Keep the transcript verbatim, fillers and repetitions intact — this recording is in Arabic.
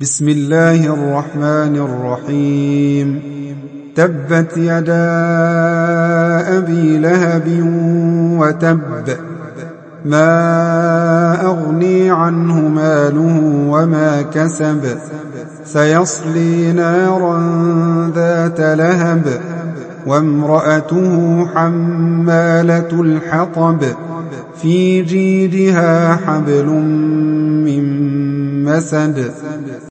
بسم الله الرحمن الرحيم تبت يدا أبي لهب وتب ما أغني عنه ماله وما كسب سيصلي نارا ذات لهب وامرأته حمالة الحطب في جيدها حبل من مسد